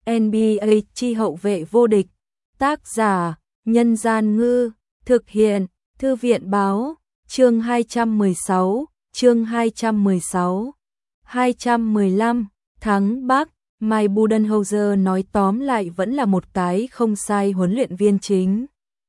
NBA chi hậu vệ vô địch. Tác giả: Nhân Gian Ngư. Thực hiện: Thư viện Báo. Chương 216. Chương 216. 215. Thắng Bắc. Mike Budenholzer nói tóm lại vẫn là một cái không sai huấn luyện viên chính.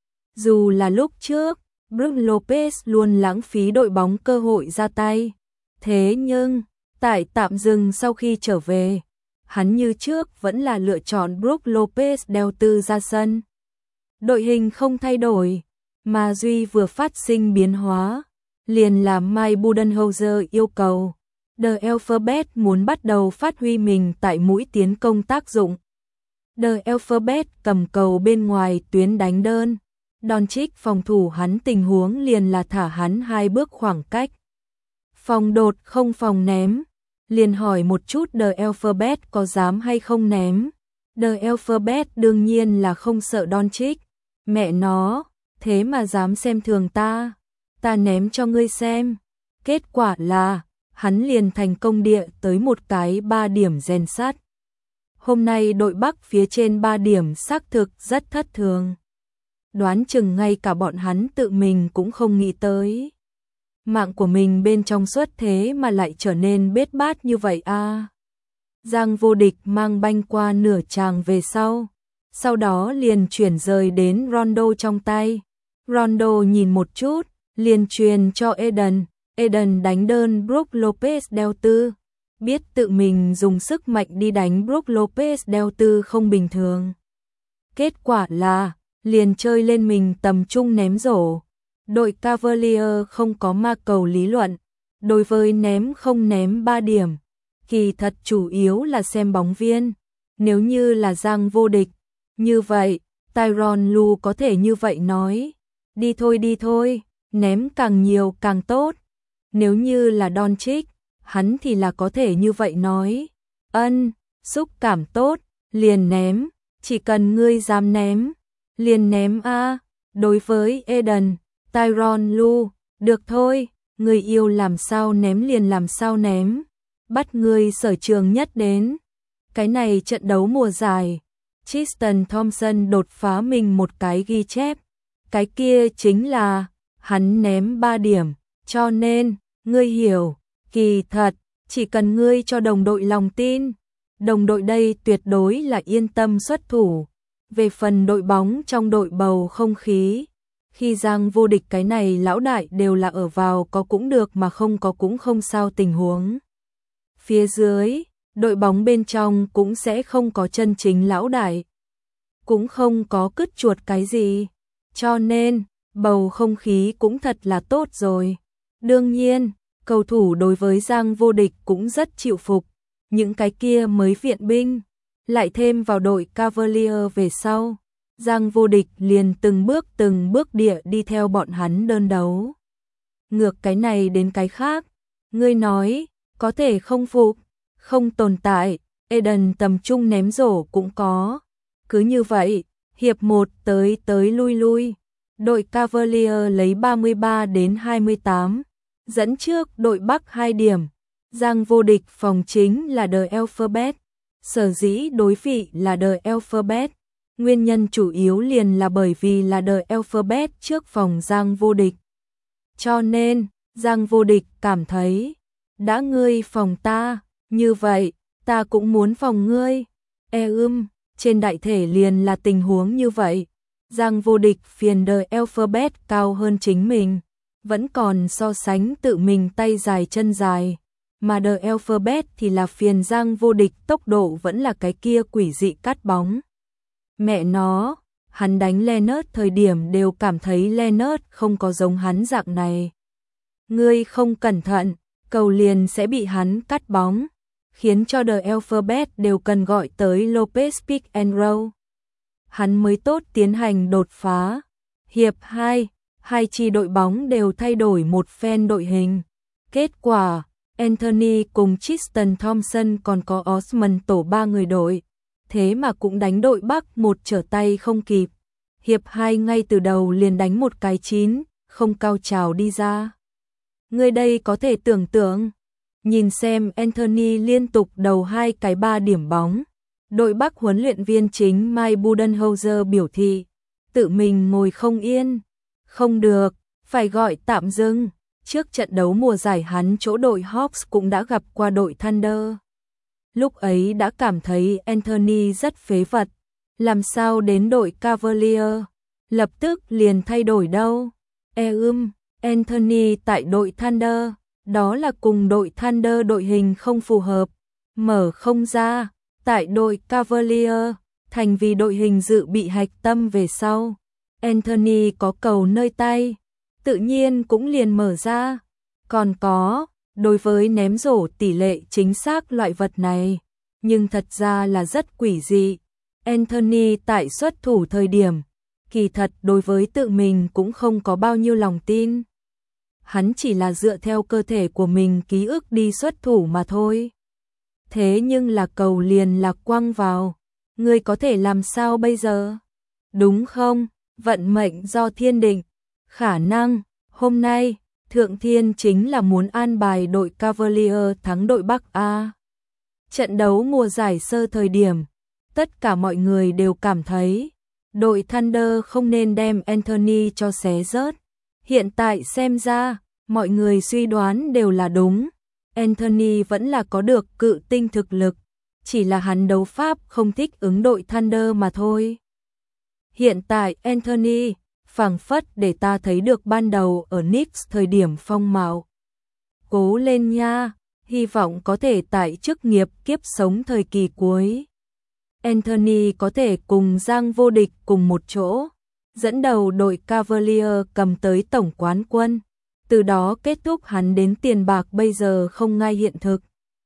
Dù là lúc trước, Brook Lopez luôn lãng phí đội bóng cơ hội ra tay. Thế nhưng, tại tạm dừng sau khi trở về, hắn như trước vẫn là lựa chọn Brook Lopez đeo tư ra sân. Đội hình không thay đổi, mà duy vừa phát sinh biến hóa, liền làm Mike Budenholzer yêu cầu The Alphabet muốn bắt đầu phát huy mình tại mũi tiến công tác dụng. The Alphabet cầm cầu bên ngoài tuyến đánh đơn. Doncic phòng thủ hắn tình huống liền là thả hắn 2 bước khoảng cách. Phòng đột không phòng ném. Liền hỏi một chút The Alphabet có dám hay không ném. The Alphabet đương nhiên là không sợ Doncic. Mẹ nó, thế mà dám xem thường ta. Ta ném cho ngươi xem. Kết quả là hắn liền thành công địa tới một cái 3 điểm rèn sắt. Hôm nay đội Bắc phía trên 3 điểm xác thực rất thất thường. Đoán chừng ngay cả bọn hắn tự mình cũng không nghĩ tới. Mạng của mình bên trong suốt thế mà lại trở nên bết bát như vậy a. Giang Vô Địch mang banh qua nửa tràng về sau đó liền chuyển rời đến Rondo trong tay. Rondo nhìn một chút, liền truyền cho Eden. Eden đánh đơn Brook Lopez đeo tư. Biết tự mình dùng sức mạnh đi đánh Brook Lopez đeo tư không bình thường. Kết quả là liền chơi lên mình tầm trung ném rổ. Đội Cavalier không có ma cầu lý luận. Đối với ném không ném 3 điểm, kỳ thật chủ yếu là xem bóng viên. Nếu như là Giang Vô Địch, như vậy, Tyronn Lue có thể như vậy nói. Đi thôi, ném càng nhiều càng tốt. Nếu như là Doncic, hắn thì là có thể như vậy nói. Xúc cảm tốt, liền ném, chỉ cần ngươi dám ném, liền ném a. Đối với Eden, Tyronn Lue, được thôi, người yêu làm sao ném liền làm sao ném, bắt ngươi sở trường nhất đến. Cái này trận đấu mùa giải, Tristan Thompson đột phá mình một cái ghi chép, cái kia chính là hắn ném 3 điểm, cho nên, ngươi hiểu, kỳ thật, chỉ cần ngươi cho đồng đội lòng tin, đồng đội đây tuyệt đối là yên tâm xuất thủ. Về phần đội bóng trong đội bầu không khí, khi Giang Vô Địch cái này lão đại đều là ở vào có cũng được mà không có cũng không sao tình huống. Phía dưới, đội bóng bên trong cũng sẽ không có chân chính lão đại, cũng không có cứt chuột cái gì, cho nên bầu không khí cũng thật là tốt rồi. Đương nhiên, cầu thủ đối với Giang Vô Địch cũng rất chịu phục, những cái kia mới viện binh, lại thêm vào đội Cavalier về sau. Giang Vô Địch liền từng bước địa đi theo bọn hắn đơn đấu. Ngược cái này đến cái khác, ngươi nói, có thể không phục, không tồn tại, Eden tầm trung ném rổ cũng có. Cứ như vậy, hiệp 1 tới lui, đội Cavalier lấy 33-28, dẫn trước đội Bắc 2 điểm. Giang Vô Địch phòng chính là The Alphabet, sở dĩ đối vị là The Alphabet. Nguyên nhân chủ yếu liền là bởi vì là The Alphabet trước phòng Giang Vô Địch. Cho nên, Giang Vô Địch cảm thấy, đã ngươi phòng ta, như vậy, ta cũng muốn phòng ngươi. Trên đại thể liền là tình huống như vậy. Giang Vô Địch phiền The Alphabet cao hơn chính mình, vẫn còn so sánh tự mình tay dài chân dài. Mà The Alphabet thì là phiền Giang Vô Địch tốc độ vẫn là cái kia quỷ dị cắt bóng. Mẹ nó, hắn đánh Leonard thời điểm đều cảm thấy Leonard không có giống hắn dạng này. Ngươi không cẩn thận, cầu liền sẽ bị hắn cắt bóng, khiến cho The Alphabet đều cần gọi tới Lopez pick and roll. Hắn mới tốt tiến hành đột phá. Hiệp 2, hai chi đội bóng đều thay đổi một phen đội hình. Kết quả, Anthony cùng Tristan Thompson còn có Osman tổ 3 người đội. Thế mà cũng đánh đội Bắc một trở tay không kịp. Hiệp 2 ngay từ đầu liền đánh một cái 9, không cao trào đi ra. Người đây có thể tưởng tượng, nhìn xem Anthony liên tục đầu 2 cái 3 điểm bóng, Đội Bắc huấn luyện viên chính Mike Budenholzer biểu thị, tự mình ngồi không yên. Không được, phải gọi tạm dừng. Trước trận đấu mùa giải hắn chỗ đội Hawks cũng đã gặp qua đội Thunder. Lúc ấy đã cảm thấy Anthony rất phế vật. Làm sao đến đội Cavalier lập tức liền thay đổi đâu. Anthony tại đội Thunder, đó là cùng đội Thunder đội hình không phù hợp, mở không ra. Tại đội Cavalier, thành vì đội hình dự bị hạch tâm về sau. Anthony có cầu nơi tay, tự nhiên cũng liền mở ra. Còn có, đối với ném rổ tỷ lệ chính xác loại vật này, nhưng thật ra là rất quỷ dị. Anthony tại xuất thủ thời điểm, kỳ thật đối với tự mình cũng không có bao nhiêu lòng tin. Hắn chỉ là dựa theo cơ thể của mình ký ức đi xuất thủ mà thôi. Thế nhưng là cầu liền lạc quăng vào, ngươi có thể làm sao bây giờ? Đúng không? Vận mệnh do thiên định. Khả năng, hôm nay, Thượng Thiên chính là muốn an bài đội Cavalier thắng đội Bắc A. Trận đấu mùa giải sơ thời điểm, tất cả mọi người đều cảm thấy đội Thunder không nên đem Anthony cho xé rớt. Hiện tại xem ra, mọi người suy đoán đều là đúng. Anthony vẫn là có được cự tinh thực lực, chỉ là hắn đấu pháp không thích ứng đội Thunder mà thôi. Hiện tại Anthony, phảng phất để ta thấy được ban đầu ở Knicks thời điểm phong mạo. Cố lên nha, hy vọng có thể tại chức nghiệp kiếp sống thời kỳ cuối. Anthony có thể cùng Giang vô địch cùng một chỗ, dẫn đầu đội Cavalier cầm tới tổng quán quân. Từ đó kết thúc hắn đến tiền bạc bây giờ không ngai hiện thực.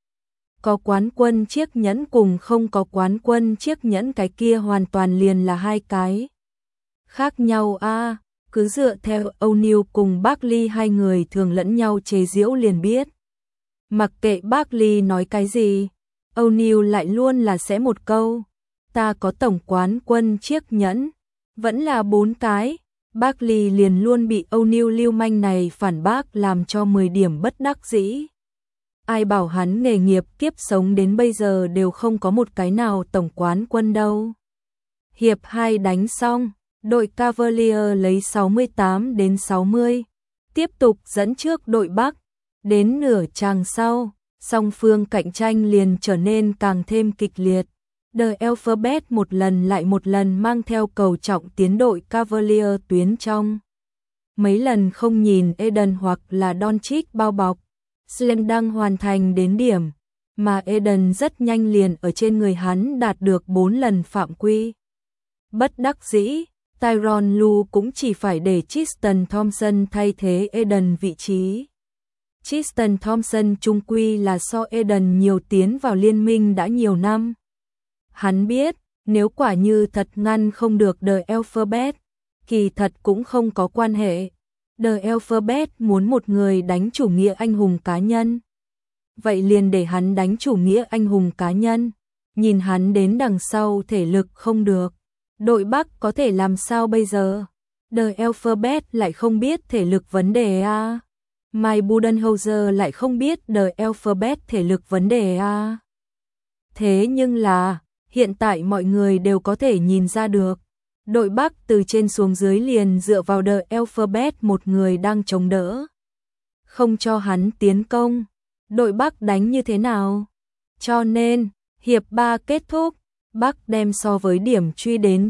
Có quán quân chiếc nhẫn cùng không có quán quân chiếc nhẫn cái kia hoàn toàn liền là hai cái khác nhau a. Cứ dựa theo O'Neal cùng Barkley hai người thường lẫn nhau chế giễu liền biết. Mặc kệ Barkley nói cái gì, O'Neal lại luôn là sẽ một câu, ta có tổng quán quân chiếc nhẫn, vẫn là 4 cái. Barkley liền luôn bị O'Neal lưu manh này phản bác làm cho 10 điểm bất đắc dĩ. Ai bảo hắn nghề nghiệp kiếp sống đến bây giờ đều không có một cái nào tổng quán quân đâu. Hiệp 2 đánh xong, đội Cavalier lấy 68-60, tiếp tục dẫn trước đội Bắc. Đến nửa chàng sau, song phương cạnh tranh liền trở nên càng thêm kịch liệt. The Alphabet một lần lại một lần mang theo cầu trọng tiến đội Cavalier tuyến trong. Mấy lần không nhìn Eden hoặc là Doncic bao bọc, Slam Dunk hoàn thành đến điểm, mà Eden rất nhanh liền ở trên người hắn đạt được 4 lần phạm quy. Bất đắc dĩ, Tyronn Lue cũng chỉ phải để Tristan Thompson thay thế Eden vị trí. Tristan Thompson chung quy là so Eden nhiều tiến vào liên minh đã nhiều năm. Hắn biết, nếu quả như thật ngăn không được The Alphabet, kỳ thật cũng không có quan hệ. The Alphabet muốn một người đánh chủ nghĩa anh hùng cá nhân. Vậy liền để hắn đánh chủ nghĩa anh hùng cá nhân. Nhìn hắn đến đằng sau thể lực không được. Đội Bắc có thể làm sao bây giờ? The Alphabet lại không biết thể lực vấn đề a. Mike Budenholzer lại không biết The Alphabet thể lực vấn đề a. Thế nhưng là, hiện tại mọi người đều có thể nhìn ra được. Đội Bắc từ trên xuống dưới liền dựa vào The Alphabet một người đang chống đỡ. Không cho hắn tiến công. Đội Bắc đánh như thế nào? Cho nên, hiệp 3 kết thúc, Bắc đem so với điểm truy đến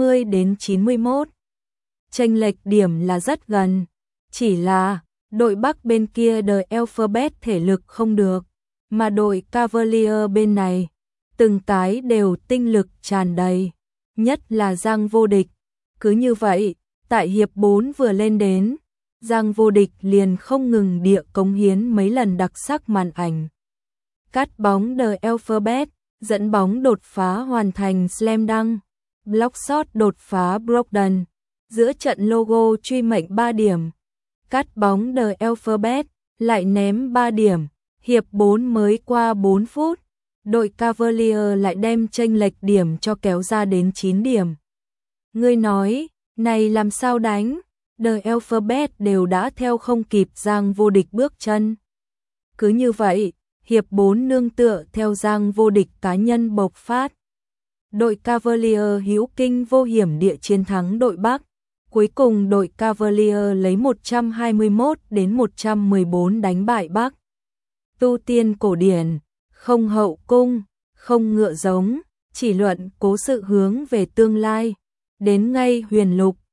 90-91. Chênh lệch điểm là rất gần. Chỉ là, đội Bắc bên kia The Alphabet thể lực không được, mà đội Cavalier bên này, từng cái đều tinh lực tràn đầy, nhất là Giang vô địch. Cứ như vậy, tại hiệp 4 vừa lên đến, Giang vô địch liền không ngừng địa cống hiến mấy lần đặc sắc màn ảnh. Cắt bóng The Alphabet, dẫn bóng đột phá hoàn thành slam dunk, block shot đột phá Brogdon, giữa trận logo truy mệnh 3 điểm. Cắt bóng The Alphabet, lại ném 3 điểm, hiệp 4 mới qua 4 phút. Đội Cavalier lại đem chênh lệch điểm cho kéo ra đến 9 điểm. Ngươi nói, này làm sao đánh? The Alphabet đều đã theo không kịp Giang vô địch bước chân. Cứ như vậy, hiệp 4 nương tựa theo Giang vô địch cá nhân bộc phát, đội Cavalier hữu kinh vô hiểm địa chiến thắng đội Bắc. Cuối cùng đội Cavalier lấy 121 đến 114 đánh bại Bắc. Tu tiên cổ điển, không hậu cung, không ngựa giống, chỉ luận cố sự hướng về tương lai. Đến ngay huyền lục,